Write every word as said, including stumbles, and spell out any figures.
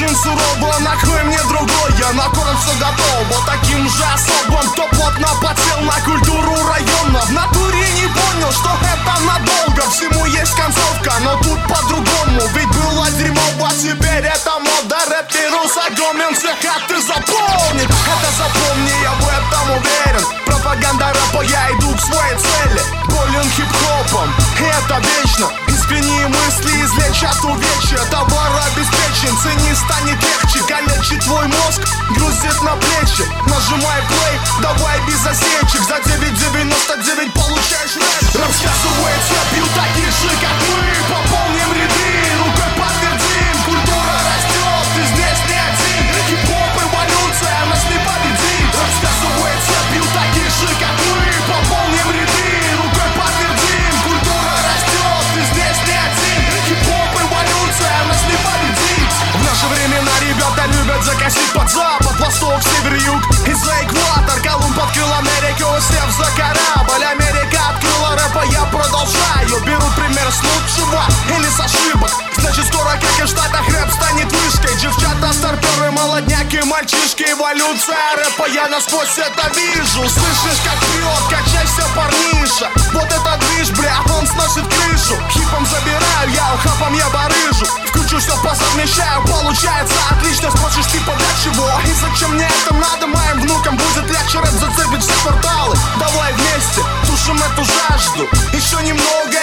один сурово, накрой мне другой. Я на корм все готов, вот таким же особым, кто плотно подсел на культуру района. В натуре не понял, что это надолго. Всему есть концовка, но тут по-другому. Ведь было дерьмово, теперь это мода. Рэп вирус огромен, всех хаты заполнит. Это запомни, я в этом уверен. Пропаганда рэпа, я иду к своей цели. Болен хип-хопом, и это вечно. Искренние мысли излечат увечья. Товар обеспечен, цени станет легче. Калечит твой мозг, грузит на плечи. Нажимай плей, давай без осечек. За девять девяносто девять получаешь рэп. Рассказывает цепью таких же, как мы. Пополним ряды, рукой подтвердим. Культура растет, ты здесь не один. Хип-хоп эволюция, нас не победит. Рассказывает цепью таких же, как мы. Пополним ряды, рукой подтвердим. Культура растет, ты здесь не один. Хип-хоп эволюция, нас не победит. В наши времена ребята любят закосить под запад, восток, север, юг и за экватор. Колумб открыл Америку, сев за корабль. Америка открыла рэпа, я продолжаю. Беру пример с лучшего или с ошибок. Значит скоро, как и в Штатах, рэп станет вышкой. Девчата, старперы, молодняк и мальчишки. Эволюция рэпа, я насквозь это вижу. Слышишь, как прет, качайся, парниша. Вот этот движ, бля, он сносит крышу. Хипом забираю, я ухапом я барыжу. В кучу все посовмещаю, получается отлично. Спросишь, типа, для чего? И зачем мне это надо? Моим внукам будет легче, рэп зацепит все кварталы. Давай вместе тушим эту жажду. Еще немного